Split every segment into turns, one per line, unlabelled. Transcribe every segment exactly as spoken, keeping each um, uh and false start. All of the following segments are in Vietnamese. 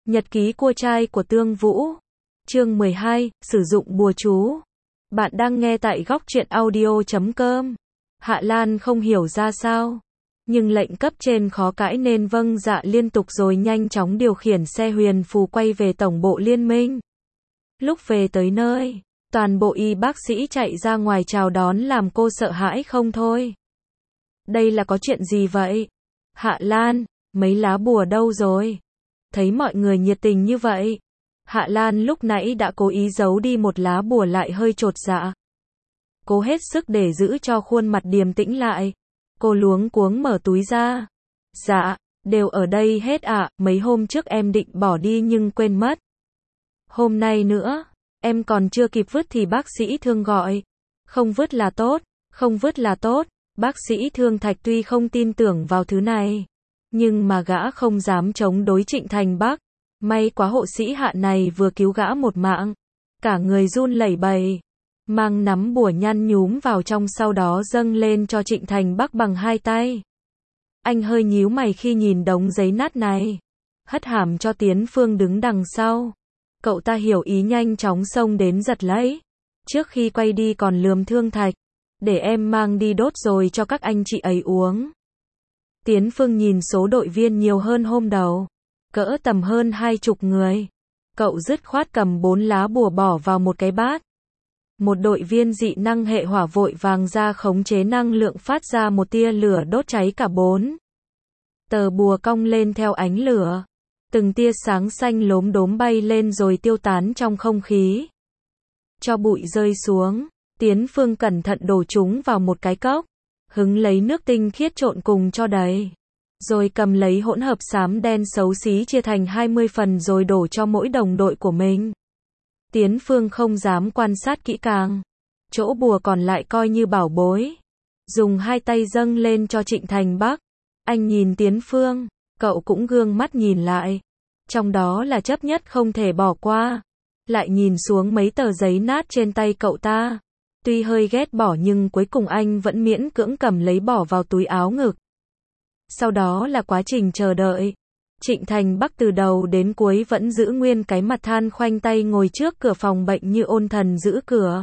Nhật ký cua trai của Tương Vũ. Chương mười hai, sử dụng bùa chú. Bạn đang nghe tại góc truyện audio chấm com. Hạ Lan không hiểu ra sao, nhưng lệnh cấp trên khó cãi nên vâng dạ liên tục rồi nhanh chóng điều khiển xe huyền phù quay về tổng bộ liên minh. Lúc về tới nơi, toàn bộ y bác sĩ chạy ra ngoài chào đón làm cô sợ hãi không thôi. Đây là có chuyện gì vậy? Hạ Lan, mấy lá bùa đâu rồi? Thấy mọi người nhiệt tình như vậy, Hạ Lan lúc nãy đã cố ý giấu đi một lá bùa lại hơi chột dạ. Cố hết sức để giữ cho khuôn mặt điềm tĩnh lại. Cô luống cuống mở túi ra. Dạ, đều ở đây hết ạ, à, mấy hôm trước em định bỏ đi nhưng quên mất. Hôm nay nữa, em còn chưa kịp vứt thì bác sĩ Thương gọi. Không vứt là tốt, không vứt là tốt. Bác sĩ Thương Thạch tuy không tin tưởng vào thứ này, nhưng mà gã không dám chống đối Trịnh Thành Bắc. May quá hộ sĩ Hạ này vừa cứu gã một mạng. Cả người run lẩy bẩy, mang nắm bùa nhăn nhúm vào trong sau đó dâng lên cho Trịnh Thành Bắc bằng hai tay. Anh hơi nhíu mày khi nhìn đống giấy nát này. Hất hàm cho Tiến Phương đứng đằng sau. Cậu ta hiểu ý nhanh chóng xông đến giật lấy. Trước khi quay đi còn lườm Thương Thạch. Để em mang đi đốt rồi cho các anh chị ấy uống. Tiến Phương nhìn số đội viên nhiều hơn hôm đầu. Cỡ tầm hơn hai chục người. Cậu dứt khoát cầm bốn lá bùa bỏ vào một cái bát. Một đội viên dị năng hệ hỏa vội vàng ra khống chế năng lượng phát ra một tia lửa đốt cháy cả bốn. Tờ bùa cong lên theo ánh lửa. Từng tia sáng xanh lốm đốm bay lên rồi tiêu tán trong không khí. Cho bụi rơi xuống. Tiến Phương cẩn thận đổ chúng vào một cái cốc. Hứng lấy nước tinh khiết trộn cùng cho đầy. Rồi cầm lấy hỗn hợp xám đen xấu xí chia thành hai mươi phần rồi đổ cho mỗi đồng đội của mình. Tiến Phương không dám quan sát kỹ càng. Chỗ bùa còn lại coi như bảo bối. Dùng hai tay dâng lên cho Trịnh Thành Bắc. Anh nhìn Tiến Phương, cậu cũng gương mắt nhìn lại. Trong đó là chấp nhất không thể bỏ qua. Lại nhìn xuống mấy tờ giấy nát trên tay cậu ta. Tuy hơi ghét bỏ nhưng cuối cùng anh vẫn miễn cưỡng cầm lấy bỏ vào túi áo ngực. Sau đó là quá trình chờ đợi. Trịnh Thành Bắc từ đầu đến cuối vẫn giữ nguyên cái mặt than khoanh tay ngồi trước cửa phòng bệnh như ôn thần giữ cửa.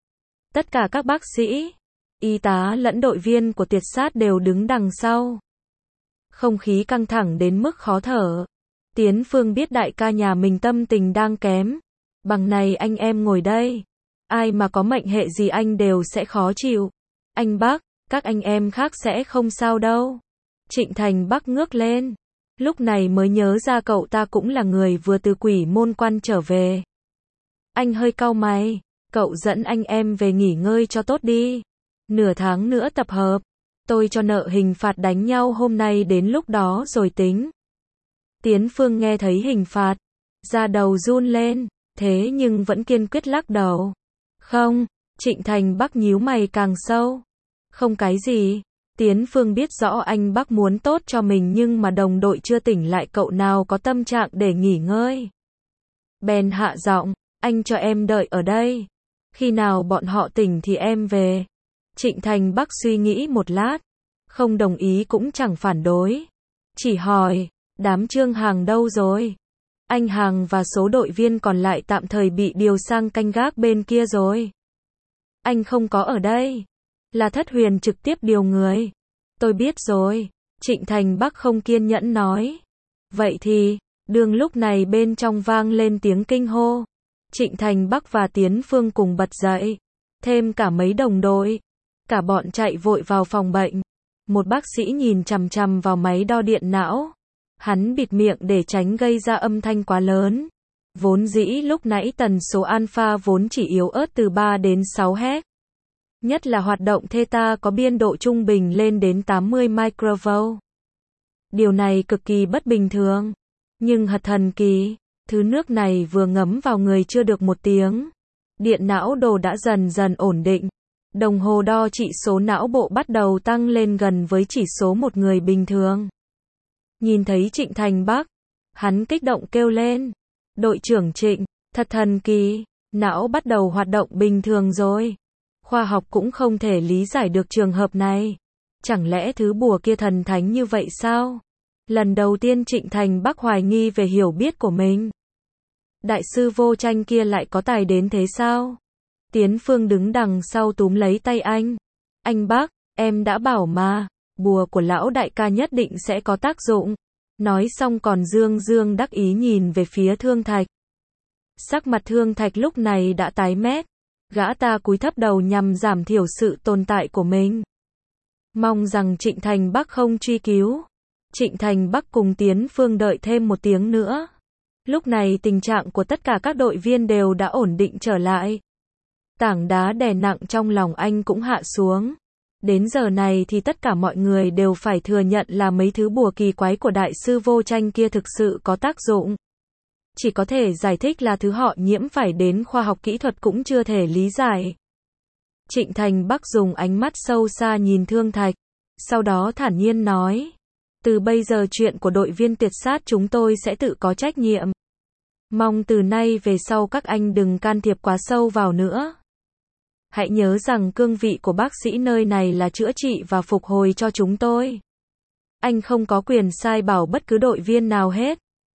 Tất cả các bác sĩ, y tá lẫn đội viên của Tuyệt Sát đều đứng đằng sau. Không khí căng thẳng đến mức khó thở. Tiến Phương biết đại ca nhà mình tâm tình đang kém. Bằng này anh em ngồi đây. Ai mà có mệnh hệ gì anh đều sẽ khó chịu. Anh Bắc, các anh em khác sẽ không sao đâu. Trịnh Thành Bắc ngước lên. Lúc này mới nhớ ra cậu ta cũng là người vừa từ quỷ môn quan trở về. Anh hơi cau mày. Cậu dẫn anh em về nghỉ ngơi cho tốt đi. Nửa tháng nữa tập hợp. Tôi cho nợ hình phạt đánh nhau hôm nay đến lúc đó rồi tính. Tiến Phương nghe thấy hình phạt. Da đầu run lên. Thế nhưng vẫn kiên quyết lắc đầu. Không, Trịnh Thành Bắc nhíu mày càng sâu. Không cái gì. Tiến Phương biết rõ anh Bắc muốn tốt cho mình nhưng mà đồng đội chưa tỉnh lại cậu nào có tâm trạng để nghỉ ngơi. Bèn hạ giọng, anh cho em đợi ở đây. Khi nào bọn họ tỉnh thì em về. Trịnh Thành Bắc suy nghĩ một lát. Không đồng ý cũng chẳng phản đối. Chỉ hỏi, đám Trương Hàng đâu rồi? Anh Hàng và số đội viên còn lại tạm thời bị điều sang canh gác bên kia rồi. Anh không có ở đây. Là Thất Huyền trực tiếp điều người. Tôi biết rồi. Trịnh Thành Bắc không kiên nhẫn nói. Vậy thì, đường lúc này bên trong vang lên tiếng kinh hô. Trịnh Thành Bắc và Tiến Phương cùng bật dậy. Thêm cả mấy đồng đội. Cả bọn chạy vội vào phòng bệnh. Một bác sĩ nhìn chằm chằm vào máy đo điện não. Hắn bịt miệng để tránh gây ra âm thanh quá lớn. Vốn dĩ lúc nãy tần số alpha vốn chỉ yếu ớt từ ba đến sáu héc. Nhất là hoạt động theta có biên độ trung bình lên đến tám mươi microvolt. Điều này cực kỳ bất bình thường. Nhưng thật thần kỳ, thứ nước này vừa ngấm vào người chưa được một tiếng. Điện não đồ đã dần dần ổn định. Đồng hồ đo chỉ số não bộ bắt đầu tăng lên gần với chỉ số một người bình thường. Nhìn thấy Trịnh Thành Bắc, hắn kích động kêu lên. Đội trưởng Trịnh, thật thần kỳ, não bắt đầu hoạt động bình thường rồi. Khoa học cũng không thể lý giải được trường hợp này. Chẳng lẽ thứ bùa kia thần thánh như vậy sao? Lần đầu tiên Trịnh Thành Bắc hoài nghi về hiểu biết của mình. Đại sư vô tranh kia lại có tài đến thế sao? Tiến Phương đứng đằng sau túm lấy tay anh. Anh Bắc, em đã bảo mà, bùa của lão đại ca nhất định sẽ có tác dụng. Nói xong còn dương dương đắc ý nhìn về phía Thương Thạch. Sắc mặt Thương Thạch lúc này đã tái mét. Gã ta cúi thấp đầu nhằm giảm thiểu sự tồn tại của mình. Mong rằng Trịnh Thành Bắc không truy cứu. Trịnh Thành Bắc cùng Tiến Phương đợi thêm một tiếng nữa. Lúc này tình trạng của tất cả các đội viên đều đã ổn định trở lại. Tảng đá đè nặng trong lòng anh cũng hạ xuống. Đến giờ này thì tất cả mọi người đều phải thừa nhận là mấy thứ bùa kỳ quái của đại sư vô tranh kia thực sự có tác dụng. Chỉ có thể giải thích là thứ họ nhiễm phải đến khoa học kỹ thuật cũng chưa thể lý giải. Trịnh Thành Bắc dùng ánh mắt sâu xa nhìn Thương Thạch. Sau đó thản nhiên nói. Từ bây giờ chuyện của đội viên tuyệt sát chúng tôi sẽ tự có trách nhiệm. Mong từ nay về sau các anh đừng can thiệp quá sâu vào nữa. Hãy nhớ rằng cương vị của bác sĩ nơi này là chữa trị và phục hồi cho chúng tôi. Anh không có quyền sai bảo bất cứ đội viên nào hết.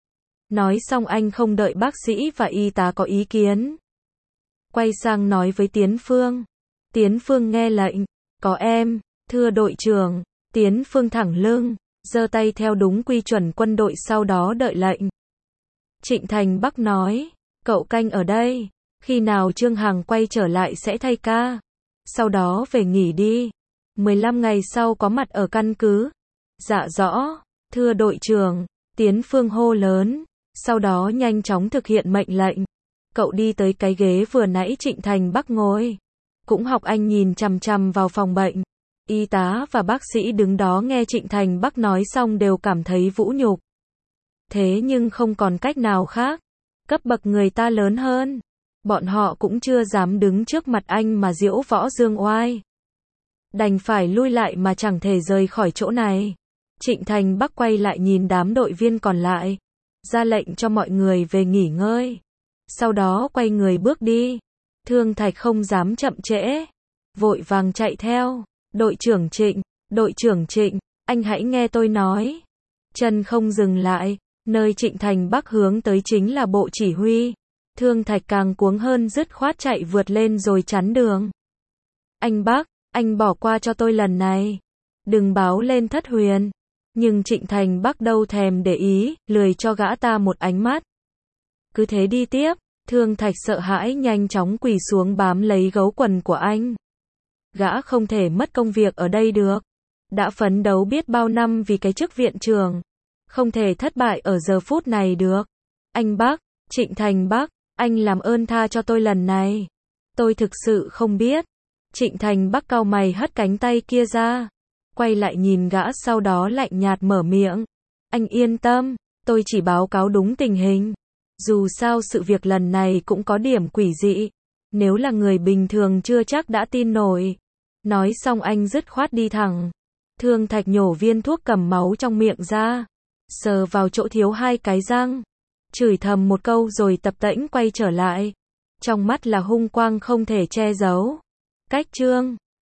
Nói xong anh không đợi bác sĩ và y tá có ý kiến. Quay sang nói với Tiến Phương. Tiến Phương nghe lệnh. Có em, thưa đội trưởng. Tiến Phương thẳng lưng, giơ tay theo đúng quy chuẩn quân đội sau đó đợi lệnh. Trịnh Thành Bắc nói. Cậu canh ở đây. Khi nào Trương Hằng quay trở lại sẽ thay ca. Sau đó về nghỉ đi. mười lăm ngày sau có mặt ở căn cứ. Dạ rõ. Thưa đội trưởng. Tiến Phương hô lớn. Sau đó nhanh chóng thực hiện mệnh lệnh. Cậu đi tới cái ghế vừa nãy Trịnh Thành Bắc ngồi. Cũng học anh nhìn chằm chằm vào phòng bệnh. Y tá và bác sĩ đứng đó nghe Trịnh Thành Bắc nói xong đều cảm thấy vũ nhục. Thế nhưng không còn cách nào khác. Cấp bậc người ta lớn hơn. Bọn họ cũng chưa dám đứng trước mặt anh mà diễu võ dương oai. Đành phải lui lại mà chẳng thể rời khỏi chỗ này. Trịnh Thành Bắc quay lại nhìn đám đội viên còn lại. Ra lệnh cho mọi người về nghỉ ngơi. Sau đó quay người bước đi. Thương Thạch không dám chậm trễ. Vội vàng chạy theo. Đội trưởng Trịnh, đội trưởng Trịnh, anh hãy nghe tôi nói. Chân không dừng lại. Nơi Trịnh Thành Bắc hướng tới chính là bộ chỉ huy. Thương Thạch càng cuống hơn dứt khoát chạy vượt lên rồi chắn đường. Anh Bắc, anh bỏ qua cho tôi lần này. Đừng báo lên Thất Huyền. Nhưng Trịnh Thành Bắc đâu thèm để ý, lười cho gã ta một ánh mắt. Cứ thế đi tiếp, Thương Thạch sợ hãi nhanh chóng quỳ xuống bám lấy gấu quần của anh. Gã không thể mất công việc ở đây được. Đã phấn đấu biết bao năm vì cái chức viện trưởng. Không thể thất bại ở giờ phút này được. Anh Bắc, Trịnh Thành Bắc, anh làm ơn tha cho tôi lần này. Tôi thực sự không biết. Trịnh Thành Bắc cau mày hất cánh tay kia ra. Quay lại nhìn gã sau đó lạnh nhạt mở miệng. Anh yên tâm, tôi chỉ báo cáo đúng tình hình. Dù sao sự việc lần này cũng có điểm quỷ dị. Nếu là người bình thường chưa chắc đã tin nổi. Nói xong anh dứt khoát đi thẳng. Thương Thạch nhổ viên thuốc cầm máu trong miệng ra. Sờ vào chỗ thiếu hai cái răng. Chửi thầm một câu rồi tập tễnh quay trở lại. Trong mắt là hung quang không thể che giấu. Cách chương